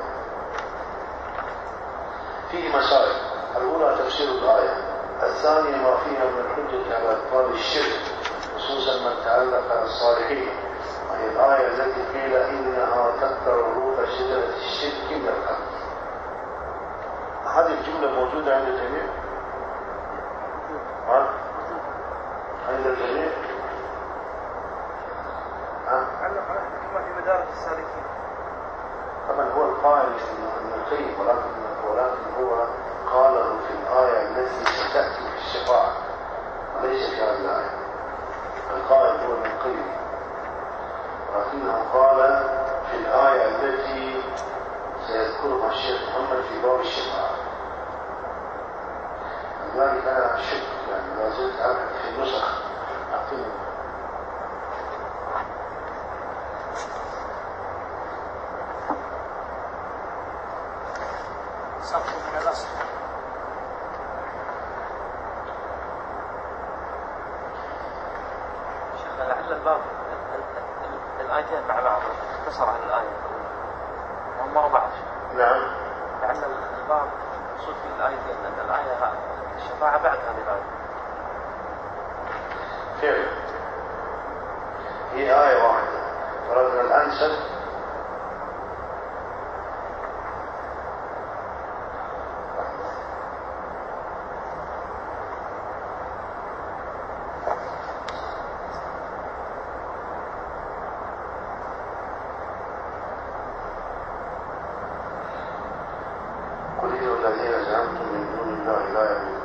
فيه مسائل: الأولى تفسير الآية، الثانية ما فيها من الحجة على إبطال الشرك خصوصا من تعلق بالصالحين، وهي الآية التي قيل إنها تقطع روح شجرة الشرك من القلب. هذه الجملة موجودة عند الجميع؟ ها؟ عند الجميع؟ ها؟ كما في مدارج السالكين. طبعا هو القائل من القيم، ولكن ولكن هو قاله في الآية التي ستأتي في الشفاعة وليس في هذه الآية. القائل هو من القيم، ولكنه قال في الآية التي سيذكرها الشيخ محمد في باب الشفاعة. لذلك أنا أشك يعني ما زلت أبحث في نسخ أعطيني صفحة من الأصل. شيخ لعل الباب الآيتين مع بعض اختصر عن الآية هم مروا بعض. نعم. لعل الباب مقصود في الآيتين أن الآية الشفاعة بعد هذه الآية. فعلا هي آية واحدة، ولكن الأنسب قل إن الذين زعمتم من دون الله لا يملكون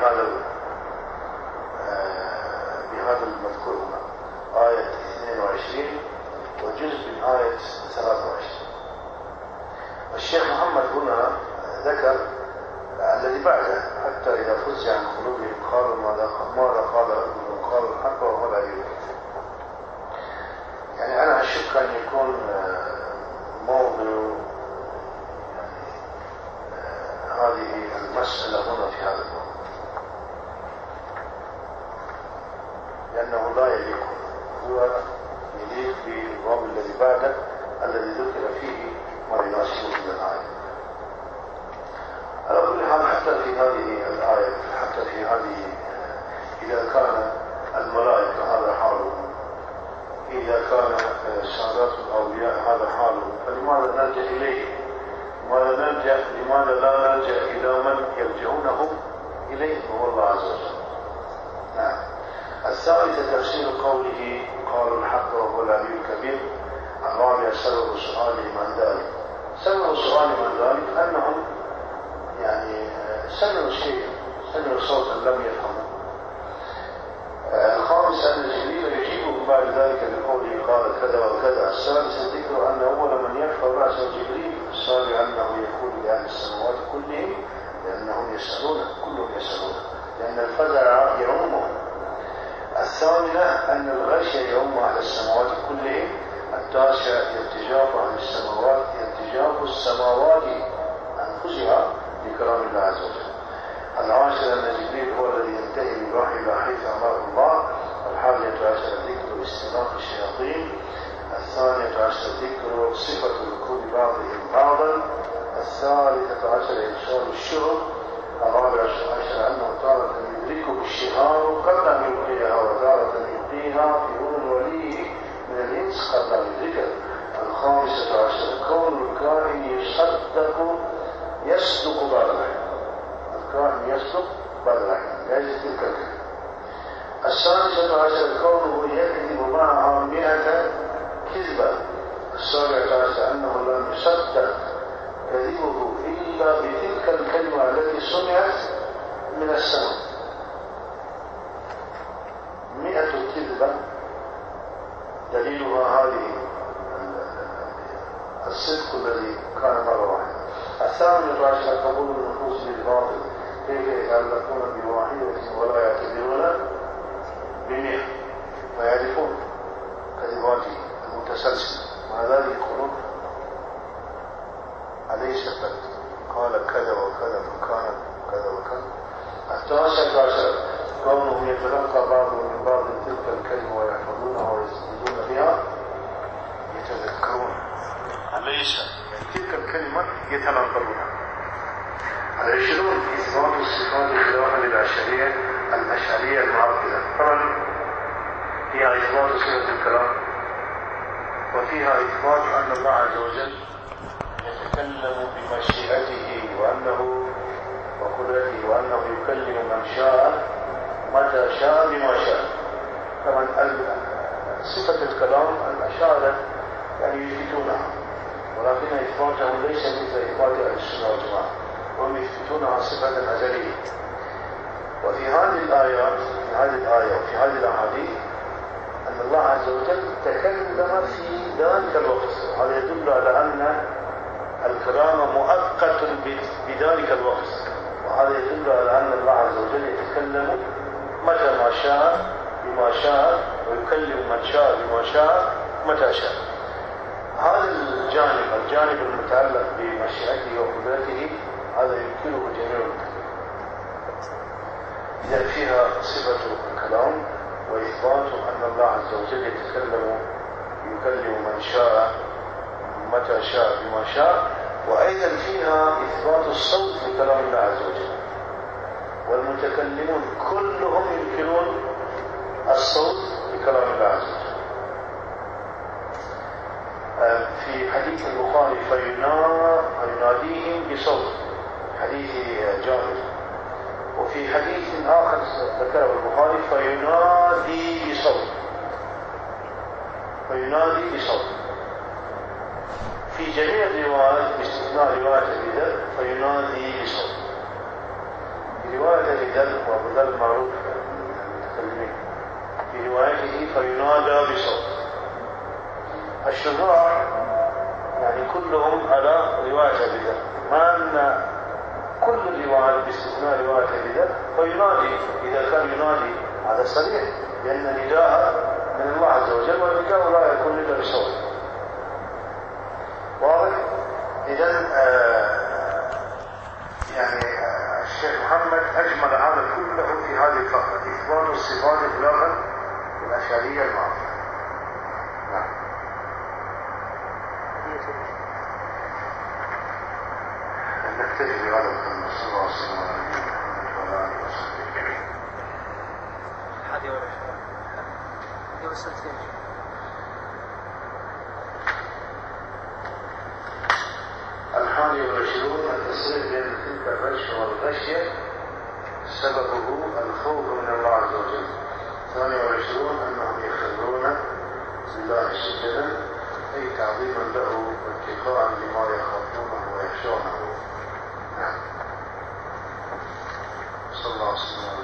بهذا بهذا المذكور هنا، آية اثنين وعشرين وجزء من آية ثلاثة وعشرين. الشيخ محمد هنا ذكر الذي بعده: حتى إذا فزع عن قلوبهم قالوا ماذا قال ربهم قالوا الحق وهو لا يؤمن. يعني أنا أشك أن يكون موضوع يعني هذه المسألة هنا في هذا الموضوع، لأنه لا يليق، هو يليق بالباب الذي بعده الذي ذكر فيه ما يناسبه من الآية. على كل حال حتى في هذه الآية، حتى في هذه إذا كان الملائكة هذا حالهم، إذا كان سادات الأولياء هذا حالهم، فلماذا نلجأ إليه؟ لماذا نلجأ لماذا لا نلجأ إلى من يلجؤونه إليه وهو الله عز وجل؟ نعم. الثالثة تفسير قوله قالوا الحق وهو العلي الكبير. الرابع سبب سؤالهم عن ذلك. سبب سؤالهم عن ذلك أنهم يعني سمعوا شيئا، سمعوا صوتا لم يفهموا. الخامس أن جبريل يجيبهم بعد ذلك بقوله قال كذا وكذا. السادس ذكر أن أول من يرفع رأسه جبريل. السابع أنه يقول لأهل السماوات كلهم، لأنهم يسألون، كلهم يسألون، لأن الفزع يعمهم. الثامنة أن الغش يعم أهل السماوات كلهم. التاسع ارتجاف أهل السماوات، ارتجاف السماوات أنفسها بكلام الله عز وجل. العاشر أن جبريل هو الذي ينتهي بالوحي إلى حيث أمره الله. الحادية عشر ذكر استناق الشياطين. الثانية عشر ذكر صفة ركوب بعضهم بعضا. الثالثة عشر إرسال الشهر. الرابع عشر أنه تارة يدركه الشهار قبل أن يلقيها، وتارة يلقيها في أذن وليه من الإنس قبل أن يدركه. الخامسة عشر كون الكائن يصدق يصدق بعد الحين، الكائن يصدق بعد الحين ليس تلك الكلمة. السادسة عشر كونه يكذب معها مئة كذبة. السابعة عشر أنه لم يصدق كذبه إلا بتلك الكلمة التي سمعت من السماء. مئة كذبة دليلها هذه الصدق الذي كان مرة واحدة. الثامنة عشر قبول النفوس للباطل. كيف يتعلقون بواحدة ولا يعتبرون بمئة ويعرفون كذباته المتسلسل، مع ذلك يقولون أليس قد قال كذا وكذا فكان كذا وكذا. التاسعة عشر كونهم يتلقى بعضهم من بعض تلك الكلمة ويحفظونها ويستفيدون بها يتذكرون، أليس تلك الكلمة يتناقلونها. العشرون إثبات الصفات الإلهة للأشعرية الأشعرية المعطلة. طبعا فيها إثبات صفة الكلام، وفيها إثبات أن الله عز وجل يتكلم بمشيئته وأنه وقدرته وأنه يكلم من شاء متى شاء بما شاء. طبعا صفة الكلام الأشاعرة يعني يثبتونها، ولكن إثباتهم ليس مثل إثبات أهل السنة والجماعة، هم يثبتونها صفة أزلية. وفي هذه الآيات، في هذه الآية وفي هذه الأحاديث أن الله عز وجل تكلم في ذلك الوقت. هذا يدل على أن الكلام مؤقت بذلك الوقت، وهذا يدل على أن الله عز وجل يتكلم متى ما شاء بما شاء ويكلم من شاء بما شاء متى شاء. هذا الجانب الجانب المتعلق بمشيئته وقدرته هذا يمكنه جميع المكلمين. إذا فيها صفة الكلام وإثبات أن الله عز وجل يتكلم يكلم من شاء متى شاء بما شاء، وأيضا فيها إثبات الصوت لكلام الله عز وجل. والمتكلمون كلهم يمكنون الصوت لكلام الله عز وجل. في حديث البخاري فيناديهم بصوت، حديث جابر. وفي حديث آخر ذكره البخاري فينادي بصوت، فينادي بصوت. في جميع الروايات باستثناء رواية أبي ذر فينادي بصوت. في رواية أبي ذر وأبو ذر معروف المتكلمين في روايته فينادى بصوت. الشراح يعني كلهم على رواية أبي ذر، ما أن كل الروايات باستثناء رواية أبي ذر فينادي. إذا كان ينادي هذا صريح لأن نداء من الله عز وجل، والنداء لا يكون إلا بصوت. واضح؟ إذن آه يعني آه الشيخ محمد أجمل هذا كله في هذه الفقرة، إثبات الصفات إطلاقا في الأشعرية المعروفة. نعم. نكتفي بهذا الكلام. صلى الله عليه وسلم وعلى آله وصحبه أجمعين. هذه ولا شيء. هذه وصلت الحادي والعشرون التفصيل بين تلك الرش والغشية سببه الخوف من الله عز وجل. الثاني والعشرون أنهم يخرون لله سجدا أي تعظيما له واتقاء لما يخافونه ويخشونه. نعم. صلى الله عليه وسلم.